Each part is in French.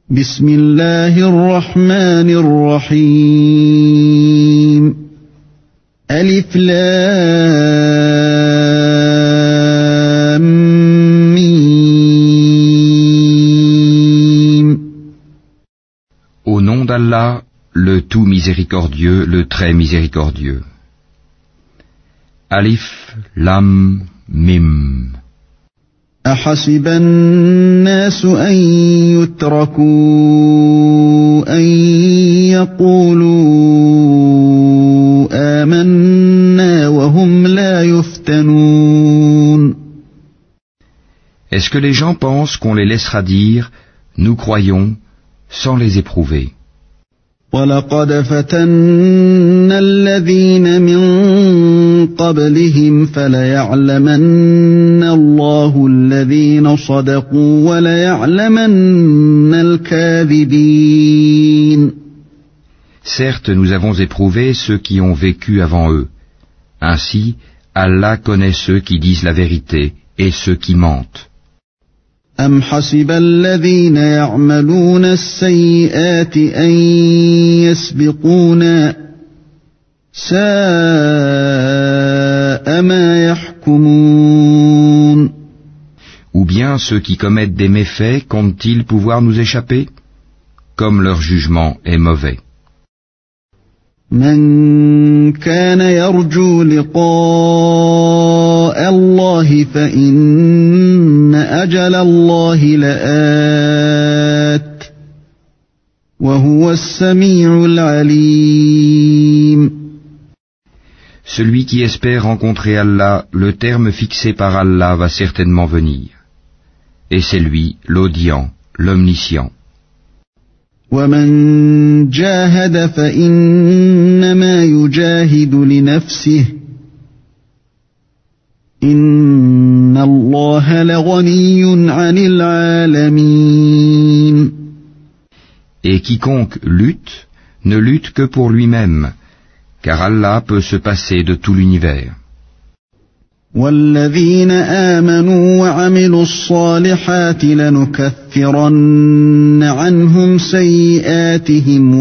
بسم الله الرحمن الرحيم ألف لام ميم. Au nom d'Allah, le tout miséricordieux, le très miséricordieux. Alif, Lam, Mim. أحسب الناس أن يتركوا أن يقولوا آمنا وهم لا يفتنون. Est-ce que les gens pensent qu'on les laissera dire « Nous croyons » sans les éprouver? وَلَقَدْ فَتَنَّا الَّذِينَ مِن قَبْلِهِمْ فَلَيَعْلَمَنَّ اللَّهُ الَّذِينَ صَدَقُوا وَلَيَعْلَمَنَّ الْكَاذِبِينَ. Certes, nous avons éprouvé ceux qui ont vécu avant eux. Ainsi, Allah connaît ceux qui disent la vérité et ceux qui mentent. أَمْ حَسِبَ الَّذِينَ يَعْمَلُونَ السَّيِّئَاتِ أَن يَسْبِقُونَا سَاءَ مَا يَحْكُمُونَ. Ou bien ceux qui commettent des méfaits comptent-ils pouvoir nous échapper? Comme leur jugement est mauvais. من كان يرجو لقاء الله فإن أجل الله لآت وهو السميع العليم. Celui qui espère rencontrer Allah, le terme fixé par Allah va certainement venir. Et c'est lui, l'audient, l'omniscient. ومن جاهد فإنما يجاهد لنفسه إن الله لغني عن العالمين. Et quiconque lutte, ne lutte que pour lui-même, car Allah peut se passer de tout l'univers. والذين آمنوا وعملوا الصالحات لنكفرن عنهم سيئاتهم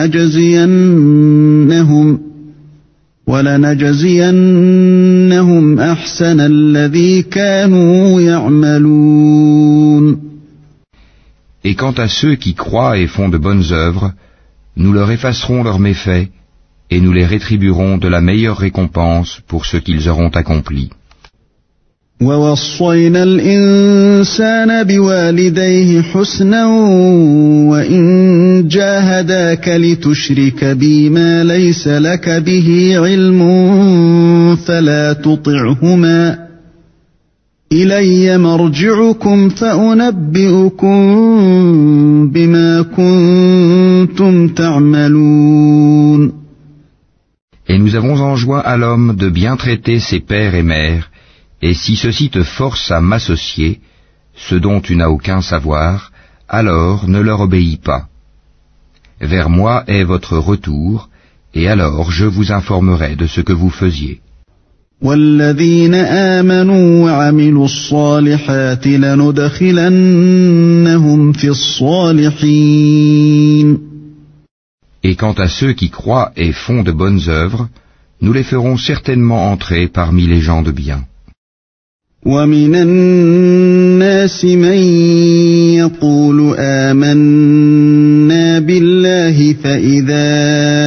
ولنجزينهم أحسن الذي كانوا يعملون. Et quant à ceux qui croient et font de bonnes œuvres, nous leur effacerons leurs méfaits et nous les rétribuerons de la meilleure récompense pour ce qu'ils auront accompli. وَوَصَّيْنَا الْإِنسَانَ بِوَالِدَيْهِ حُسْنًا وَإِنْ جَاهَدَاكَ لِتُشْرِكَ بِي مَا لَيْسَ لَكَ بِهِ عِلْمٌ فَلَا تُطِعْهُمَا إِلَيَّ مَرْجِعُكُمْ فَأُنَبِّئُكُم بِمَا كُنتُمْ تَعْمَلُونَ. Et nous avons enjoint à l'homme de bien traiter ses pères et mères, et si ceux-ci te forcent à m'associer, ce dont tu n'as aucun savoir, alors ne leur obéis pas. Vers moi est votre retour, et alors je vous informerai de ce que vous faisiez. وَالَّذِينَ آمَنُوا وَعَمِلُوا الصَّالِحَاتِ لَنُدْخِلَنَّهُمْ فِي الصَّالِحِينَ. Et quant à ceux qui croient et font de bonnes œuvres, nous les ferons certainement entrer parmi les gens de bien. وَمِنَ النَّاسِ مَن يَقُولُ آمَنَّا بِاللَّهِ فَإِذَا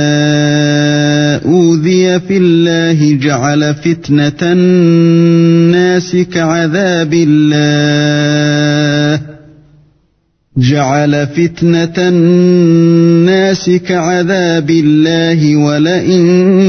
أُوذِيَ فِي اللَّهِ جَعَلَ فِتْنَةَ النَّاسِ كَعَذَابِ اللَّهِ وَلَئِن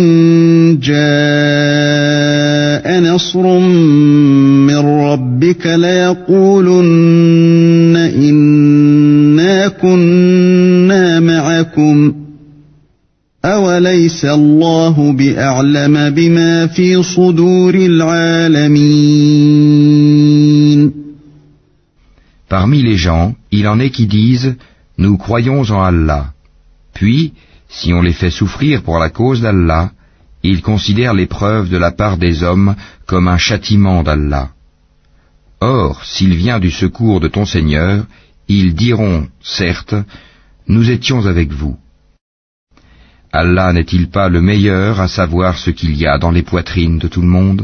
جَاءَ نَصْرٌ مِّن رَّبِّكَ لَيَقُولُنَّ إِنَّا كُنَّا مَعَكُمْ أَوَلَيْسَ اللَّهُ بِأَعْلَمَ بِمَا فِي صُدُورِ الْعَالَمِينَ. Parmi les gens, il en est qui disent « Nous croyons en Allah ». Puis, si on les fait souffrir pour la cause d'Allah, ils considèrent l'épreuve de la part des hommes comme un châtiment d'Allah. Or, s'il vient du secours de ton Seigneur, Ils diront, certes, nous étions avec vous. Allah n'est-il pas le meilleur à savoir ce qu'il y a dans les poitrines de tout le monde?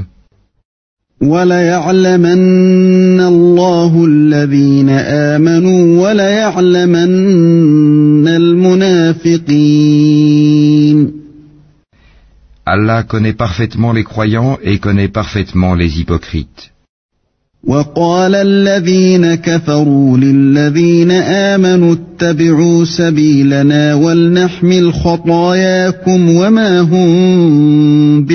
وَلَيَعْلَمَنَّ اللَّهُ الَّذِينَ آمَنُوا وَلَيَعْلَمَنَّ الْمُنَافِقِينَ. Allah connaît parfaitement les croyants et connaît parfaitement les hypocrites. وَقَالَ الَّذِينَ كَفَرُوا لِلَّذِينَ آمَنُوا اتَّبِعُوا سَبِيلَنَا وَلْنَحْمِلْ خَطَايَاكُمْ وَمَا هُمْ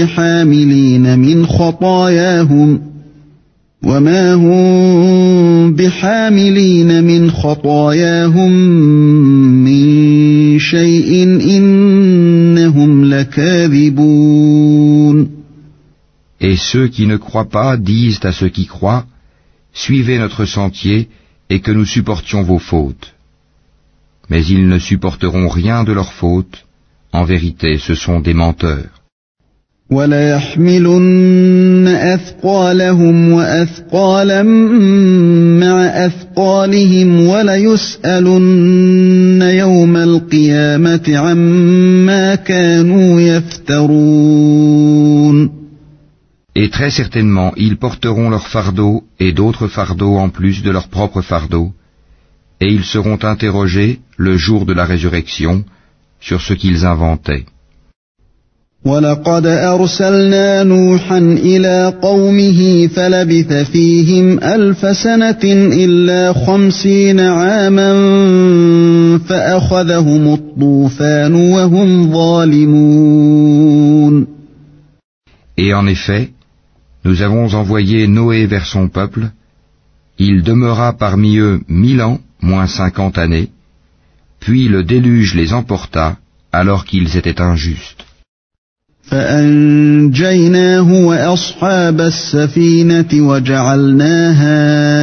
بِحَامِلِينَ مِنْ خَطَايَاهُمْ مِنْ شَيْءٍ إِنَّهُمْ لَكَاذِبُونَ. Et ceux qui ne croient pas disent à ceux qui croient, suivez notre sentier et que nous supportions vos fautes. Mais ils ne supporteront rien de leurs fautes. En vérité, ce sont des menteurs. وَلَيَحْمِلُنَّ أَثْقَالَهُمْ وَأَثْقَالًا مَّعَ أَثْقَالِهِمْ وَلَيُسْأَلُنَّ يَوْمَ الْقِيَامَةِ عَمَّا كَانُوا يَفْتَرُونَ. Et très certainement, ils porteront leur fardeau et d'autres fardeaux en plus de leur propre fardeau, et ils seront interrogés le jour de la résurrection sur ce qu'ils inventaient. وَلَقَدْ أَرْسَلْنَا نُوحًا إِلَىٰ قَوْمِهِ فَلَبِثَ فِيهِمْ أَلْفَ سَنَةٍ إِلَّا 50 عَامًا فَأَخَذَهُمُ الطُّوفَانُ وَهُمْ ظَالِمُونَ. Et en effet, nous avons envoyé Noé vers son peuple. Il demeura parmi eux 1000 ans, moins 50 années, puis le déluge les emporta alors qu'ils étaient injustes. فَأَنْجَيْنَاهُ وَأَصْحَابَ السَّفِينَةِ وَجَعَلْنَاهَا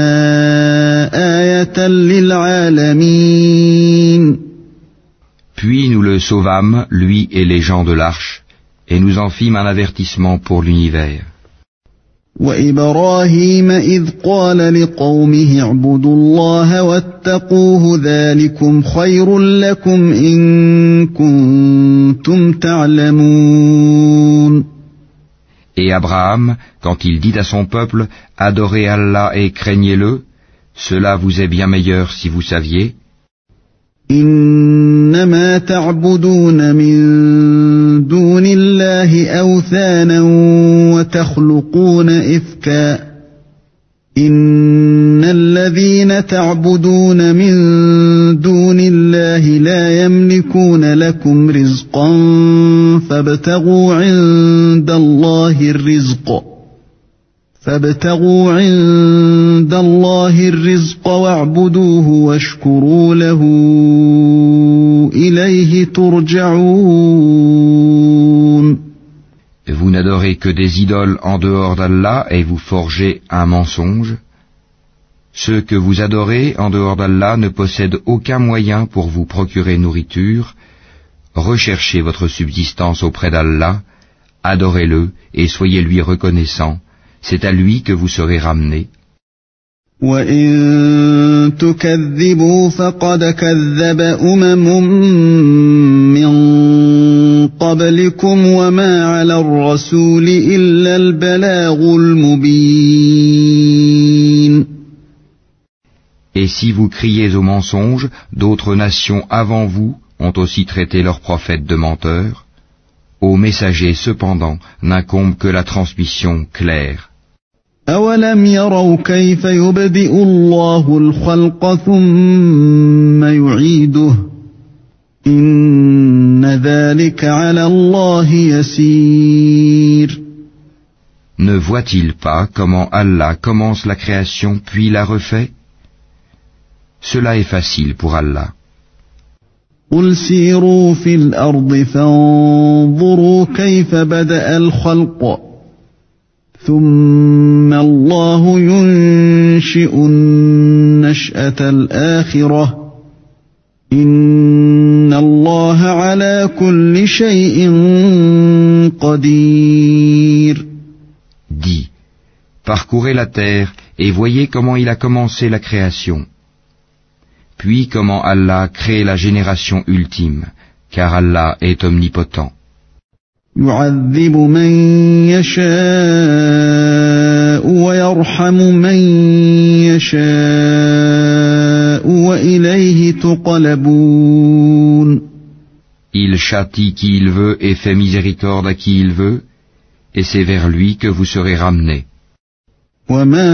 آيَةً لِلْعَالَمِينَ. Puis nous le sauvâmes, lui et les gens de l'arche, et nous en fîmes un avertissement pour l'univers. وَإِبْرَاهِيمَ إِذْ قَالَ لِقَوْمِهِ اعْبُدُوا اللَّهَ وَاتَّقُوهُ ذَلِكُمْ خَيْرٌ لَكُمْ إِن كُنتُمْ تَعْلَمُونَ. Et Abraham, quand il dit à son peuple, adorez Allah et craignez-le, cela vous est bien meilleur si vous saviez. إنما تعبدون من دون الله أوثانا وتخلقون إفكا إن الذين تعبدون من دون الله لا يملكون لكم رزقا فابتغوا عند الله الرزق واعبدوه واشكروا له إليه ترجعون. Vous n'adorez que des idoles en dehors d'Allah et vous forgez un mensonge. Ceux que vous adorez en dehors d'Allah ne possèdent aucun moyen pour vous procurer nourriture. Recherchez votre subsistance auprès d'Allah, adorez-le et soyez lui reconnaissants. C'est à lui que vous serez ramenés. وَإِن تُكَذِّبُوا فَقَدْ كَذَّبَ مِن قَبْلِكُمْ وَمَا عَلَى الرَّسُولِ إِلَّا الْبَلَاغُ الْمُبِينُ. Et si vous criez au mensonge, d'autres nations avant vous ont aussi traité leurs prophètes de menteurs. Aux messagers, cependant, n'incombe que la transmission claire. أَوَلَمْ يَرَوْا كَيْفَ يُبْدِئُ اللَّهُ الْخَلْقَ ثُمَّ يُعِيدُهُ إِنَّ ذَلِكَ عَلَى اللَّهِ يَسِيرٌ. Ne voit-il pas comment Allah commence la création puis la refait? Cela est facile pour Allah. قُلْ سِيرُوا فِي الْأَرْضِ فَانظُرُوا كَيْفَ بَدَأَ الْخَلْقَ ثُمَّ اللَّهُ يُنشِئُ النَّشْأَةَ الْآخِرَةَ إِنَّ اللَّهَ عَلَى كُلِّ شَيْءٍ قَدِيرٌ. Dis, parcourez la terre et voyez comment il a commencé la création. puis comment Allah crée la génération ultime, car Allah est omnipotent. يعذب من يشاء ويرحم من يشاء وإليه تقلبون. Il châtie qui il veut et fait miséricorde à qui il veut, et c'est vers lui que vous serez ramenés. وما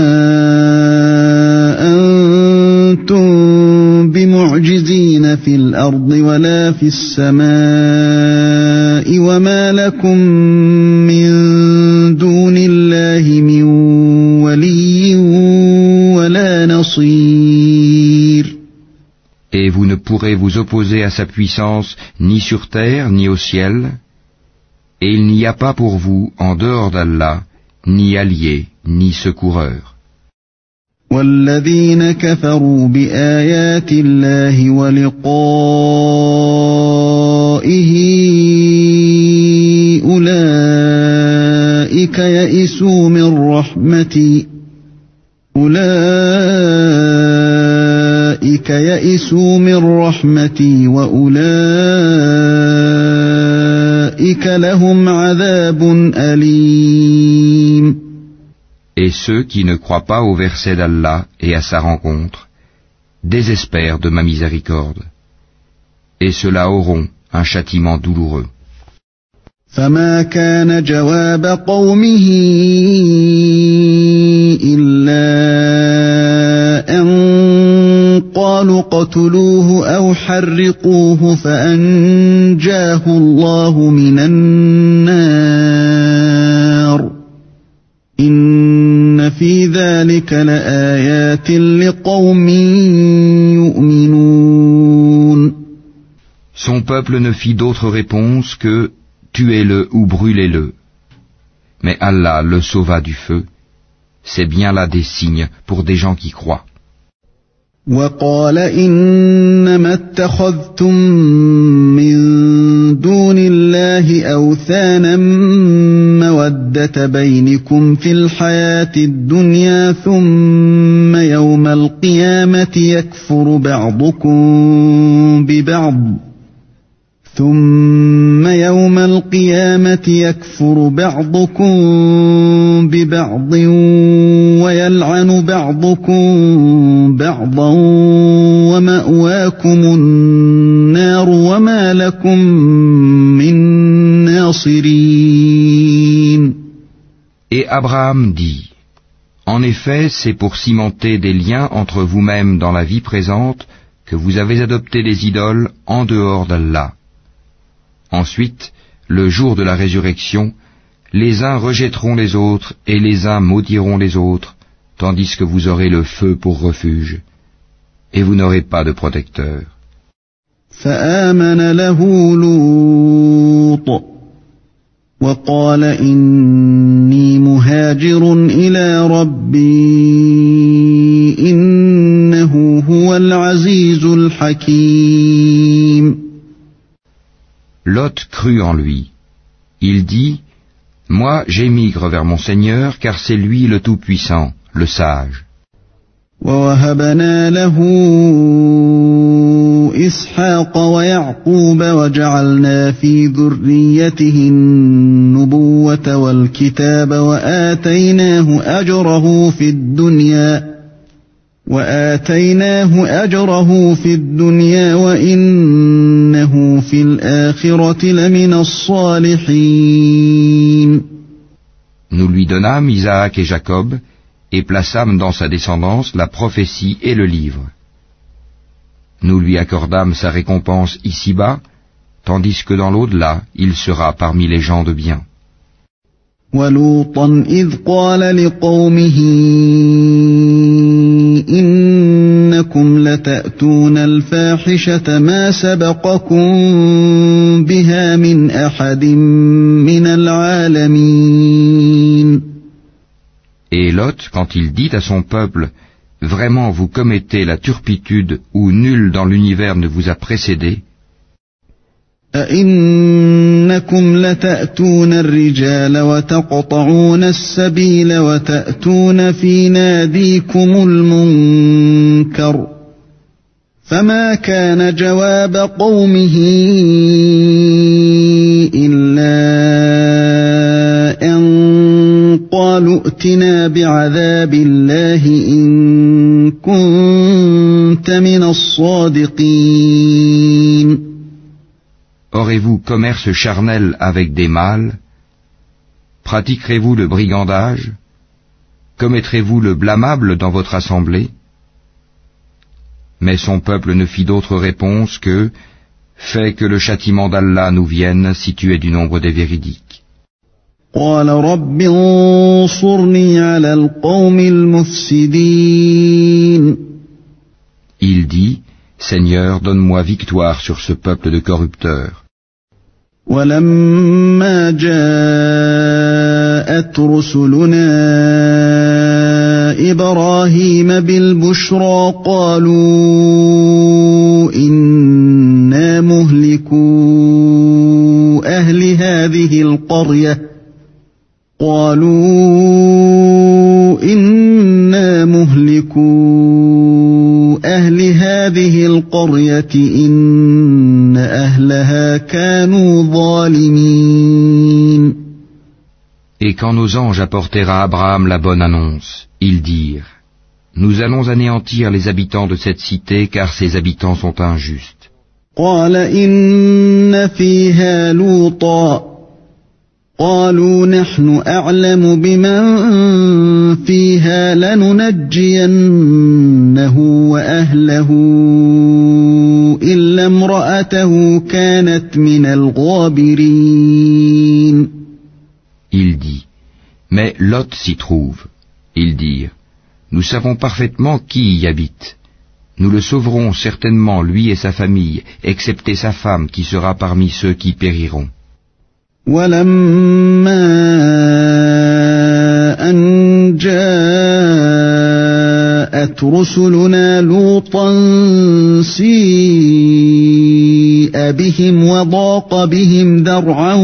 أنتم بمعجزين في الأرض ولا في السماء وما لكم من دون الله من ولي ولا نصير. Et vous ne pourrez vous opposer à sa puissance ni sur terre ni au ciel, et il n'y a pas pour vous, en dehors d'Allah, ni allié, ni secoureur. والذين كفروا بآيات الله ولقائه أولئك يئسوا من رحمتي وأولئك لهم عذاب أليم. Et ceux qui ne croient pas au verset d'Allah et à sa rencontre désespèrent de ma miséricorde, et ceux-là auront un châtiment douloureux. فما كان جواب قومه إلا أن قالوا اقتلوه أو حرقوه فأنجاه الله من النار إن في ذلك لآيات لقوم يؤمنون. Son peuple ne fit d'autre réponse que « tuez-le ou brûlez-le ». Mais Allah le sauva du feu. C'est bien là des signes pour des gens qui croient. وقال إنما اتخذتم من دون الله أوثانا مودة بينكم في الحياة الدنيا ثم يوم القيامة يكفر بعضكم ببعض ويلعن بعضكم بعضا ومأواكم النار وما لكم من ناصرين. Et Abraham dit, en effet, c'est pour cimenter des liens entre vous-mêmes dans la vie présente que vous avez adopté des idoles en dehors d'Allah. Ensuite, le jour de la résurrection, les uns rejetteront les autres et les uns maudiront les autres, tandis que vous aurez le feu pour refuge, et vous n'aurez pas de protecteur. فآمن له لوط وقال إني مهاجر إلى ربي إنه هو العزيز الحكيم. Lot crut en lui. Il dit, « Moi j'émigre vers mon Seigneur, car c'est lui le Tout-Puissant, le Sage. » ووهبنا له إسحاق ويعقوب وجعلنا في ذريته النبوة والكتاب وآتيناه أجره في الدنيا وإنه في الآخرة لمن الصالحين. Nous lui donnâmes Isaac et Jacob, et plaçâmes dans sa descendance la prophétie et le livre. Nous lui accordâmes sa récompense ici-bas, tandis que dans l'au-delà, il sera parmi les gens de bien. وَلُوطًا إِذْ قَالَ لِقَوْمِهِ إِنَّكُمْ لَتَأْتُونَ الْفَاحِشَةَ مَا سَبَقَكُم بِهَا مِنْ أَحَدٍ مِنَ الْعَالَمِينَ. Et Lot, quand il dit à son peuple, « Vraiment vous commettez la turpitude où nul dans l'univers ne vous a précédé » أَإِنَّكُمْ لَتَأْتُونَ الرِّجَالَ وَتَقْطَعُونَ السَّبِيلَ وَتَأْتُونَ فِي نَادِيكُمُ الْمُنكَرَ فما كان جواب قومه إلا أن قالوا ائتنا بعذاب الله إن كنت من الصادقين. Aurez-vous commerce charnel avec des mâles? Pratiquerez-vous le brigandage? Commettrez-vous le blâmable dans votre assemblée? Mais son peuple ne fit d'autre réponse que « Fais que le châtiment d'Allah nous vienne si tu es du nombre des véridiques. » قال رب انصرني على القوم المفسدين. Il dit « Seigneur, donne-moi victoire sur ce peuple de corrupteurs. » ولما جاءت رسلنا إبراهيم بالبشرى قالوا إنا مهلكو أهل هذه القرية إن أهلها كانوا ظالمين. Et quand nos anges apportèrent à Abraham la bonne annonce, ils dirent « Nous allons anéantir les habitants de cette cité car ses habitants sont injustes. » قال إن فيها لوطا قالوا نحن أعلم بمن فيها لننجينه وأهله إلا امرأته كانت من الغابرين. Il dit « Mais Lot s'y trouve. » Ils dirent « Nous savons parfaitement qui y habite. Nous le sauverons certainement, lui et sa famille, excepté sa femme qui sera parmi ceux qui périront. » ولما أن جاءت رسلنا لوطا سيء بهم وضاق بهم ذرعا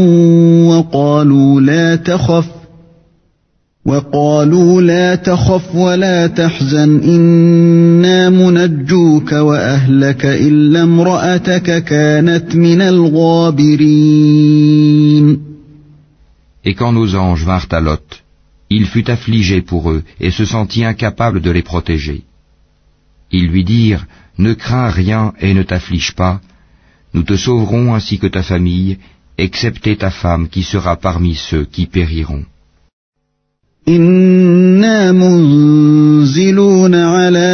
وقالوا لا تخف ولا تحزن إنا منجوك وأهلك إلا امرأتك كانت من الغابرين. Et quand nos anges vinrent à Lot, il fut affligé pour eux et se sentit incapable de les protéger. Ils lui dirent « Ne crains rien et ne t'afflige pas, nous te sauverons ainsi que ta famille, excepté ta femme qui sera parmi ceux qui périront. » إنا منزلون على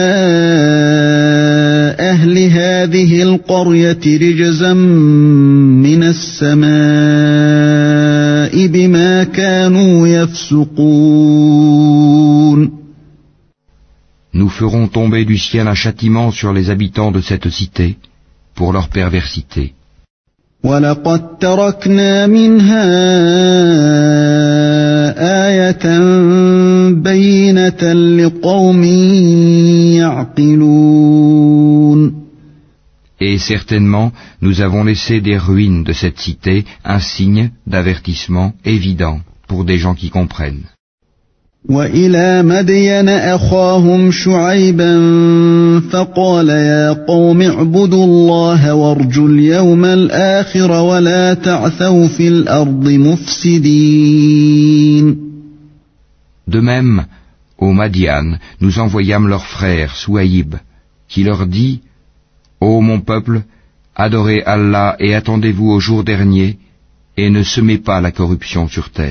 أهل هذه القرية رجزا من السماء بما كانوا يفسقون. Nous ferons tomber du ciel un châtiment sur les habitants de cette cité pour leur perversité. وَلَقَدْ تَرَكْنَا مِنْهَا آيَةً بَيِّنَةً لِقَوْمٍ يَعْقِلُونَ. Et certainement, nous avons laissé des ruines de cette cité un signe d'avertissement évident pour des gens qui comprennent. وَإِلَى مَدْيَنَ أَخَاهُمْ شُعَيْبًا فَقَالَ يَا قَوْمِ اعْبُدُوا اللَّهَ وَارْجُوا الْيَوْمَ الْآخِرَ وَلَا تَعْثَوْا فِي الْأَرْضِ مُفْسِدِينَ. De même, au Madian, nous envoyâmes leur frère Souaïb, qui leur dit « Ô mon peuple, adorez Allah et attendez-vous au jour dernier, et ne semez pas la corruption sur terre. »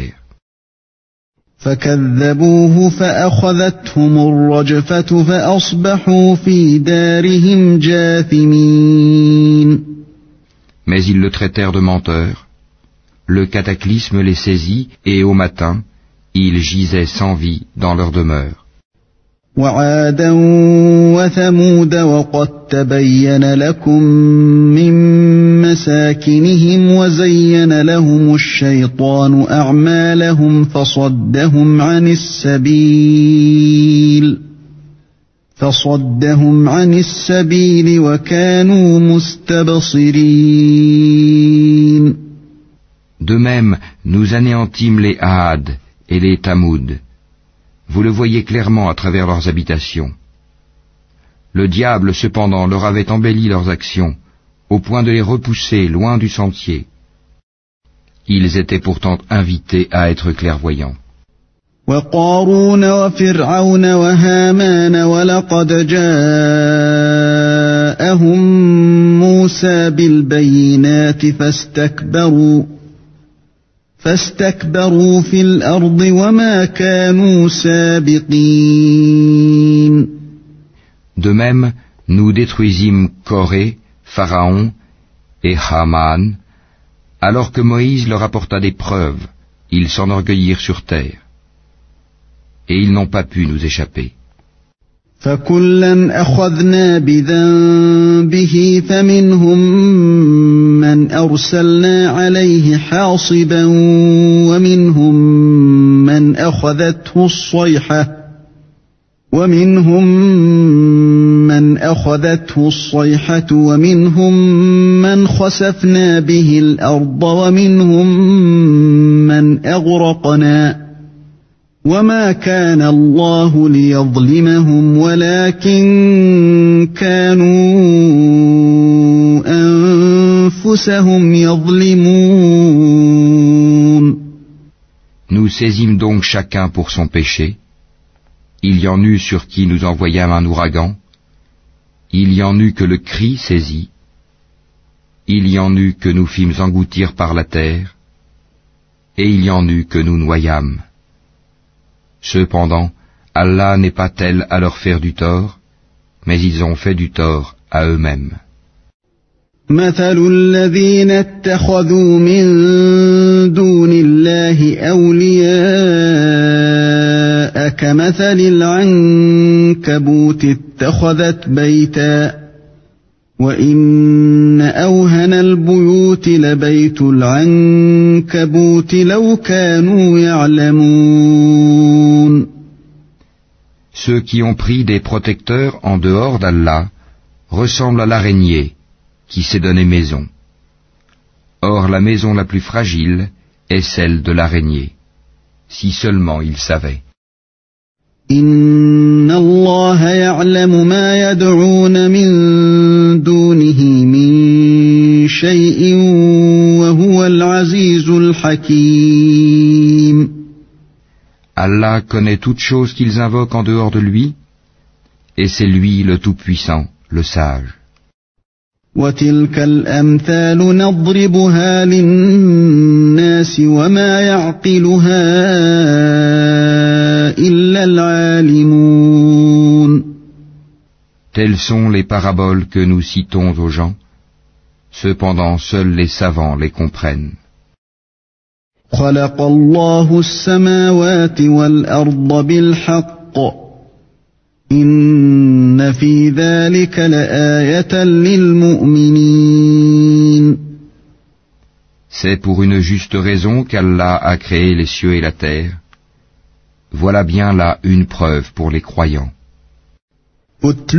فكذبوه فأخذتهم الرجفة فأصبحوا في دارهم جاثمين. Mais ils le traitèrent de menteur. Le cataclysme les saisit et au matin, ils gisaient sans vie dans leur demeure. وعادا وثمود وقد تبين لكم من مساكنهم وزين لهم الشيطان أعمالهم فصدهم عن السبيل وكانوا مستبصرين. De même, nous anéantîmes les Had et les Tamoud. Vous le voyez clairement à travers leurs habitations. Le diable cependant leur avait embelli leurs actions, au point de les repousser loin du sentier. Ils étaient pourtant invités à être clairvoyants. وقارون وفرعون وهامان ولقد جاءهم موسى بالبينات فاستكبروا في الأرض وما كانوا سابقين. De même, nous détruisîmes Corée, Pharaon et Haman, alors que Moïse leur apporta des preuves, ils s'enorgueillirent sur terre. Et ils n'ont pas pu nous échapper. فكلا أخذنا بذنبه فمنهم من أرسلنا عليه حاصبا ومنهم من أخذته الصيحة ومنهم من خسفنا به الأرض ومنهم من أغرقنا وما كان الله ليظلمهم ولكن كانوا أنفسهم يظلمون. Nous saisîmes donc chacun pour son péché. Il y en eut sur qui nous envoyâmes un ouragan. Il y en eut que le cri saisit. Il y en eut que nous fîmes engloutir par la terre. Et il y en eut que nous noyâmes. Cependant, Allah n'est pas tel à leur faire du tort, mais ils ont fait du tort à eux-mêmes. مثل الذين اتخذوا من دون الله أولياء كمثل العنكبوت اتخذت بيتا وإن أوهن البيوت لبيت العنكبوت لو كانوا يعلمون. Ceux qui ont pris des protecteurs en dehors d'Allah ressemblent à l'araignée qui s'est donné maison. Or la maison la plus fragile est celle de l'araignée, si seulement ils savaient. Inna Allah ya'lamu ma yad'un min dunihi min shay'in wa huwa al-azizul hakim. Allah connaît toutes choses qu'ils invoquent en dehors de lui, et c'est lui le Tout-Puissant, le Sage. وَتِلْكَ الْأَمْثَالُ نَضْرِبُهَا لِلنَّاسِ وَمَا يَعْقِلُهَا إِلَّا الْعَالِمُونَ. Telles sont les paraboles que nous citons aux gens, cependant seuls les savants les comprennent. خَلَقَ اللَّهُ السَّمَاوَاتِ وَالْأَرْضَ بِالْحَقِّ إِنَّ فِي ذَلِكَ لَآيَةً لِلْمُؤْمِنِينَ. C'est pour une juste raison qu'Allah a créé les cieux et la terre. Voilà bien là une preuve pour les croyants. أُتْلُ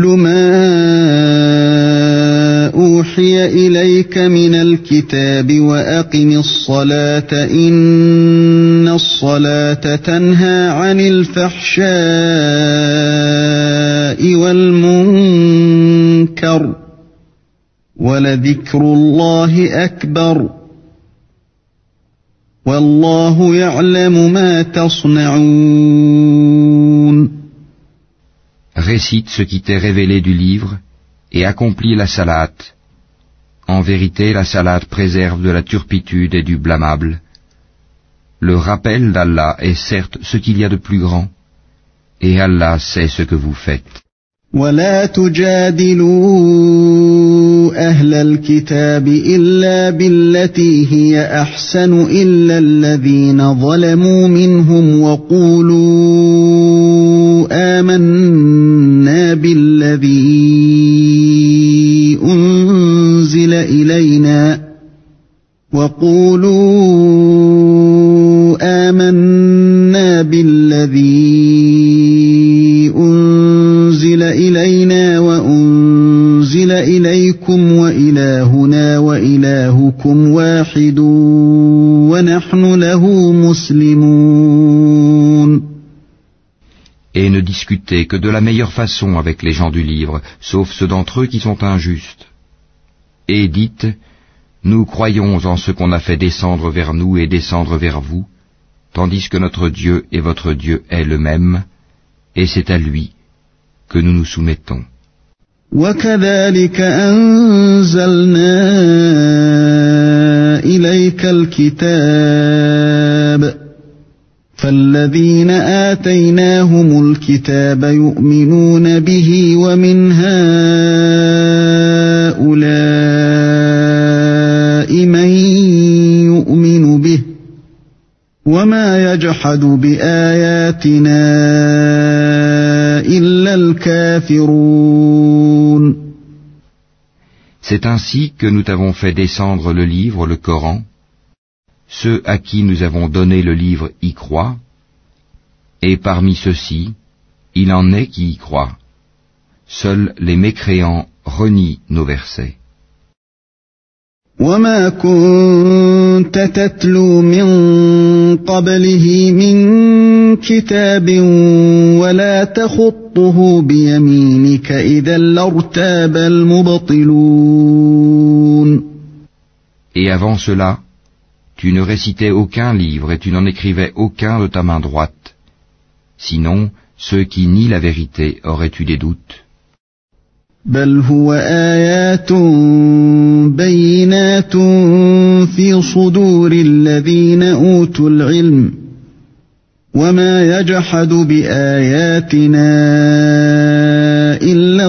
مَا أُوحِيَ إِلَيْكَ مِنَ الْكِتَابِ وَأَقِمِ الصَّلَاةَ إِنَّ الصَّلَاةَ تَنْهَى عَنِ الْفَحْشَاءِ وَالْمُنكَرِ وَلَذِكْرُ اللَّهِ أَكْبَرُ وَاللَّهُ يَعْلَمُ مَا تَصْنَعُونَ. Récite ce qui t'est révélé du livre et accomplis la salate. En vérité, la salate préserve de la turpitude et du blâmable. Le rappel d'Allah est certes ce qu'il y a de plus grand, et Allah sait ce que vous faites. وَلَا تُجَادِلُوا أَهْلَ الْكِتَابِ إِلَّا بِالَّتِي هِيَ أَحْسَنُ إِلَّا الَّذِينَ ظَلَمُوا مِنْهُمْ وَقُولُوا آمَنَّا بِالَّذِي أُنْزِلَ إِلَيْنَا وَأُنْزِلَ إِلَيْكُمْ وَإِلَٰهُنَا وَإِلَٰهُكُمْ وَاحِدٌ وَنَحْنُ لَهُ مُسْلِمُونَ. Et ne discutez que de la meilleure façon avec les gens du livre, sauf ceux d'entre eux qui sont injustes. Et dites, nous croyons en ce qu'on a fait descendre vers nous et descendre vers vous, tandis que notre Dieu et votre Dieu est le même, et c'est à lui que nous nous soumettons. وكذلك أنزلنا إليك الكتاب فالذين آتيناهم الكتاب يؤمنون به ومن هؤلاء من يؤمن به وما يجحد بآياتنا إلا الكافرون. C'est ainsi que nous t'avons fait descendre le livre, le Coran. Ceux à qui nous avons donné le livre y croient, et parmi ceux-ci, il en est qui y croient. Seuls les mécréants renient nos versets. وما كنت تتلو من قبله من كتاب ولا تخطه بيمينك إذا لارتاب المبطلون. Et avant cela, tu ne récitais aucun livre et tu n'en écrivais aucun de ta main droite. Sinon, ceux qui nient la vérité auraient eu des doutes. بل هو آيات بينات في صدور الذين أوتوا العلم وما يجحد بآياتنا إلا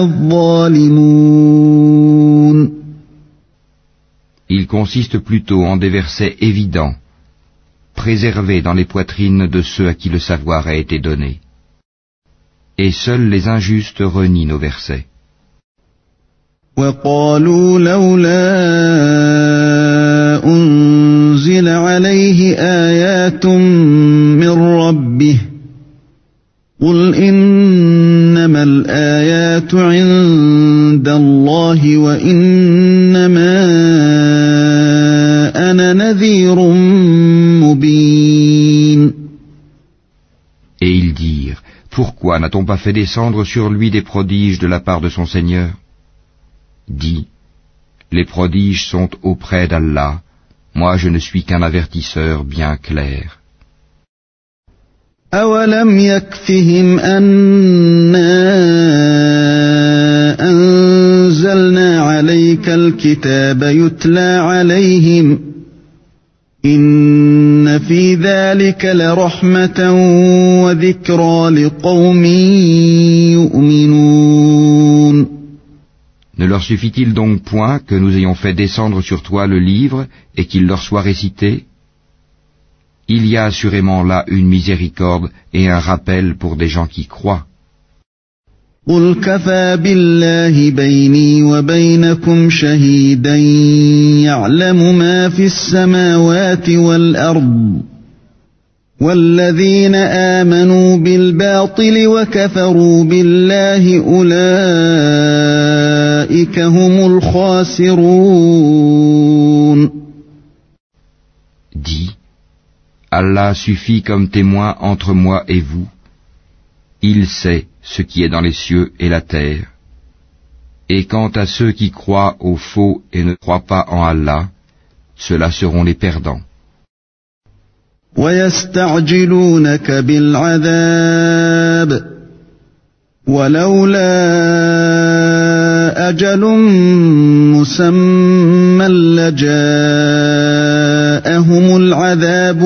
الظالمون. Il consiste plutôt en des versets évidents, préservés dans les poitrines de ceux à qui le savoir a été donné. Et seuls les injustes renient nos versets. وقالوا لولا أنزل عليه آيات من ربه قل إنما الآيات عند الله وإنما أنا نذير مبين. Et ils dirent, pourquoi n'a-t-on pas fait descendre sur lui des prodiges de la part de son Seigneur? Dis, les prodiges sont auprès d'Allah, moi je ne suis qu'un avertisseur bien clair. أَوَلَمْ يَكْفِهِمْ أَنَّا أَنزَلْنَا عَلَيْكَ الْكِتَابَ يُتْلَى عَلَيْهِمْ إِنَّ فِي ذَلِكَ لَرَحْمَةً وَذِكْرَى لِقَوْمٍ يُؤْمِنُونَ. Ne leur suffit-il donc point que nous ayons fait descendre sur toi le livre et qu'il leur soit récité? Il y a assurément là une miséricorde et un rappel pour des gens qui croient. قُلْ كَفَى بِاللَّهِ بَيْنِي وَبَيْنَكُمْ شَهِيدًا يَعْلَمُ مَا فِي السَّمَاوَاتِ وَالْأَرْضِ وَالَّذِينَ آمَنُوا بِالْبَاطِلِ وَكَفَرُوا بِاللَّهِ أُولَئِكَ هُمُ الْخَاسِرُونَ. Dis, Allah suffit comme témoin entre moi et vous. Il sait ce qui est dans les cieux et la terre. Et quant à ceux qui croient au faux et ne croient pas en Allah, ceux-là seront les perdants. وَيَسْتَعْجِلُونَكَ بِالْعَذَابِ وَلَوْلَا أَجَلٌ مُّسَمًّى لَّجَاءَهُمُ الْعَذَابُ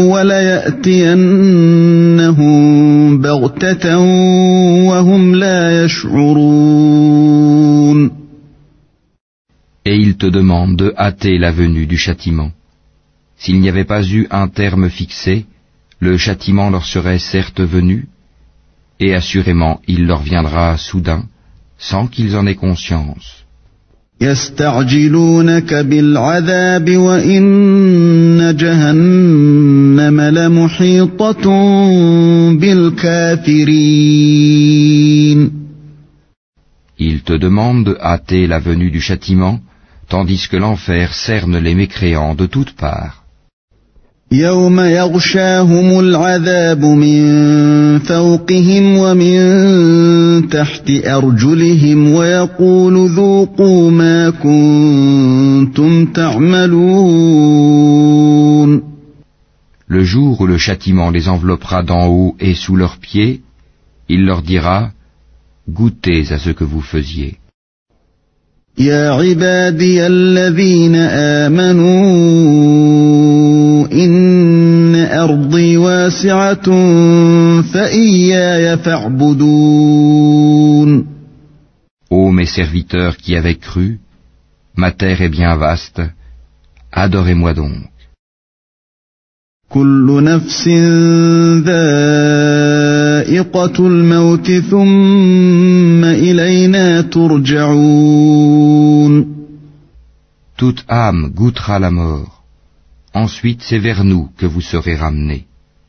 وَلَيَأْتِيَنَّهُم بَغْتَةً وَهُمْ لَا يَشْعُرُونَ. Et ils te demandent de hâter la venue du châtiment. S'il n'y avait pas eu un terme fixé, le châtiment leur serait certes venu, et assurément il leur viendra soudain, sans qu'ils en aient conscience. يستعجلونك بالعذاب وإن جهنم لمحيطة بالكافرين. Ils te demandent de hâter la venue du châtiment, tandis que l'enfer cerne les mécréants de toutes parts. يوم يغشاهم العذاب من فوقهم ومن تحت أرجلهم ويقول ذوقوا ما كنتم تعملون. Le jour où le châtiment les enveloppera d'en haut et sous leurs pieds, il leur dira, goûtez à ce que vous faisiez. يا عبادي الذين آمنوا إن أرضي واسعة فإياي فاعبدون. Ô mes serviteurs qui avez cru, ma terre est bien vaste, adorez-moi donc. كل نفس ذائقة الموت ثم إلينا ترجعون. Toute âme goûtera la mort. Ensuite c'est vers nous que vous serez ramenés.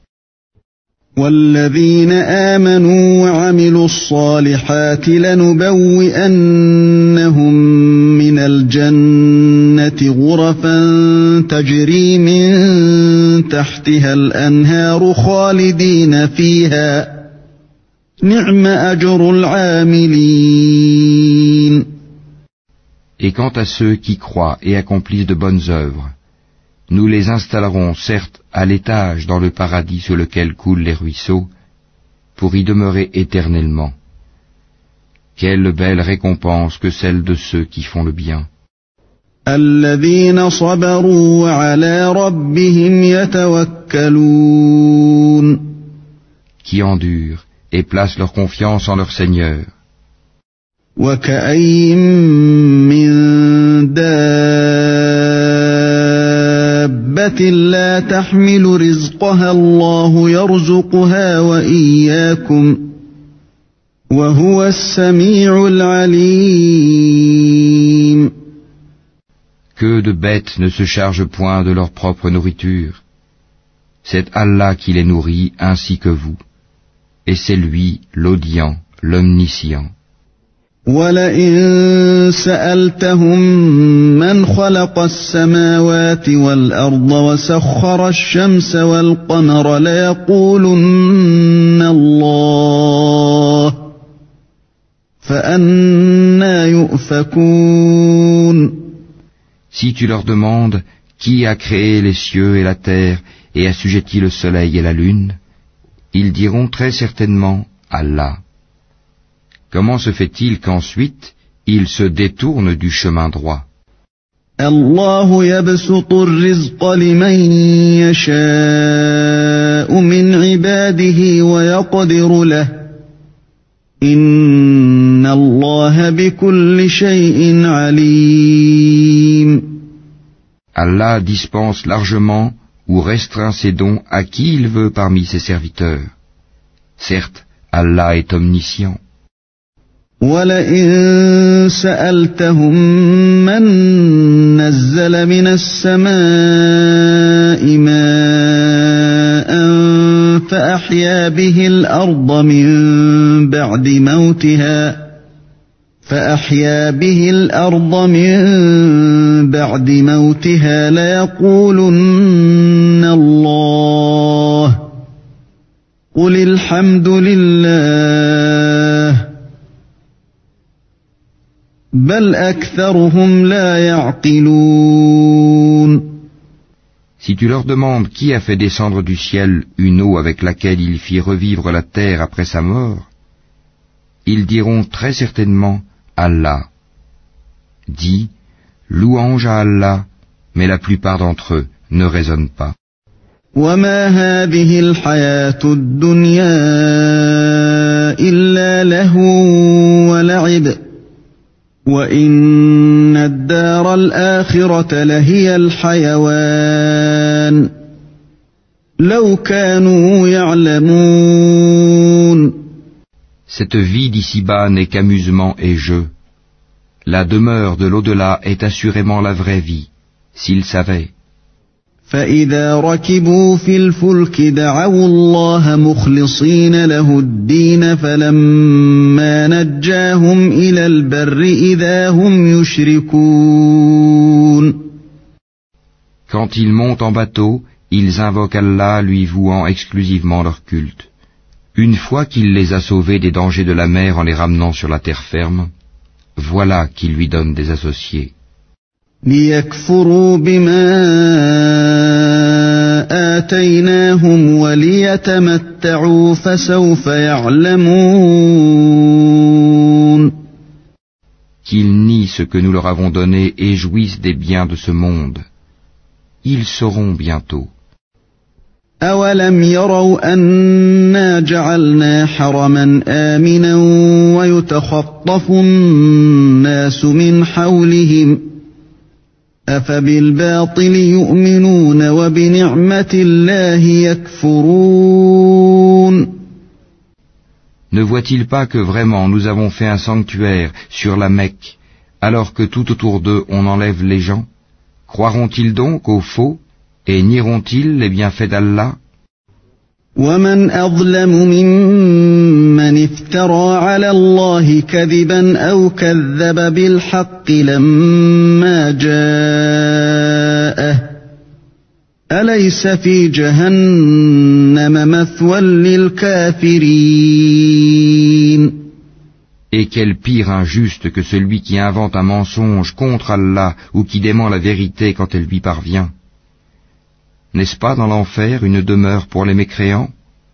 والذين آمنوا وعملوا الصالحات لنبوئنهم من الجنة غرفا تجري من تحتها الأنهار خالدين فيها نعم أجر العاملين. Et quant à ceux qui croient et accomplissent de bonnes œuvres, nous les installerons certes à l'étage dans le paradis sur lequel coulent les ruisseaux, pour y demeurer éternellement. Quelle belle récompense que celle de ceux qui font le bien. الذين صبروا وعلى ربهم يتوكلون. Qui endurent et placent leur confiance en leur Seigneur. وكأين من دابة لا تحمل رزقها الله يرزقها وإياكم وهو السميع العليم. Que de bêtes ne se chargent point de leur propre nourriture. C'est Allah qui les nourrit ainsi que vous. Et c'est lui, l'audient, l'omniscient. وَلَئِن سَأَلْتَهُم مَّنْ خَلَقَ السَّمَاوَاتِ وَالْأَرْضَ وَسَخَّرَ الشَّمْسَ وَالْقَمَرَ لَيَقُولُنَّ اللَّهُ فَأَنَّىٰ يُؤْفَكُونَ. Si tu leur demandes qui a créé les cieux et la terre et assujetti le soleil et la lune, ils diront très certainement Allah. Comment se fait-il qu'ensuite ils se détournent du chemin droit? الله يبسط الرزق لمن يشاء من عباده ويقدر له إن الله بكل شيء عليم. Allah dispense largement ou restreint ses dons à qui il veut parmi ses serviteurs. Certes, Allah est omniscient. وَلَئِن سَأَلْتَهُم مَّن نَّزَّلَ مِنَ السَّمَاءِ مَاءً فَأَحْيَا بِهِ الْأَرْضَ مِن بَعْدِ مَوْتِهَا لَيَقُولُنَّ اللَّهُ قُلِ الْحَمْدُ لِلَّهِ بل أكثرهم لا يعقلون. Si tu leur demandes qui a fait descendre du ciel une eau avec laquelle il fit revivre la terre après sa mort, ils diront très certainement Allah. Dis, louange à Allah, mais la plupart d'entre eux ne raisonnent pas. وما هذه الحياة الدنيا إلا لهو ولعب وَإِنَّ الدَّارَ الْآخِرَةَ لَهِيَ الْحَيَوَانُ لَوْ كَانُوا يَعْلَمُونَ. Cette vie d'ici-bas n'est qu'amusement et jeu. La demeure de l'au-delà est assurément la vraie vie, s'ils savaient. فَإِذَا رَكِبُوا فِي الْفُلْكِ دَعَوُا اللَّهَ مُخْلِصِينَ لَهُ الدِّينَ فَلَمَّا نَجَّاهُمْ إِلَى الْبَرِّ إِذَا هُمْ يُشْرِكُونَ. Quand ils montent en bateau, ils invoquent Allah lui vouant exclusivement leur culte. Une fois qu'il les a sauvés des dangers de la mer en les ramenant sur la terre ferme, voilà qu'ils lui donnent des associés. ليكفروا بما آتيناهم وليتمتعوا فسوف يعلمون. Qu'ils nient ce que nous leur avons donné et jouissent des biens de ce monde. Ils sauront bientôt. أولم يروا أنا جعلنا حرما آمنا ويتخطف الناس من حولهم أفبالباطل يؤمنون وبنعمة الله يكفرون. Ne voient-ils pas que vraiment nous avons fait un sanctuaire sur la Mecque, alors que tout autour d'eux on enlève les gens? Croiront-ils donc au faux, et nieront-ils les bienfaits d'Allah? ومن أظلم ممن افترى على الله كذبا أو كذب بالحق لما جاءه أليس في جهنم مثوى للكافرين. Et quel pire injuste que celui qui invente un mensonge contre Allah ou qui dément la vérité quand elle lui parvient. N'est-ce pas dans l'enfer une demeure pour les mécréants?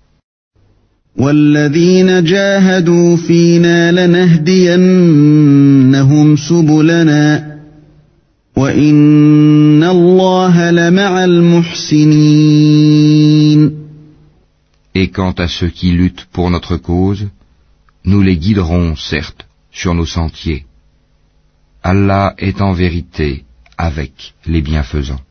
وَالَّذِينَ جَاهَدُوا فِينَا لَنَهْدِيَنَّهُمْ سُبُلَنَا وَإِنَّ اللَّهَ لَمَعَ الْمُحْسِنِينَ. Et quant à ceux qui luttent pour notre cause, nous les guiderons, certes, sur nos sentiers. Allah est en vérité avec les bienfaisants.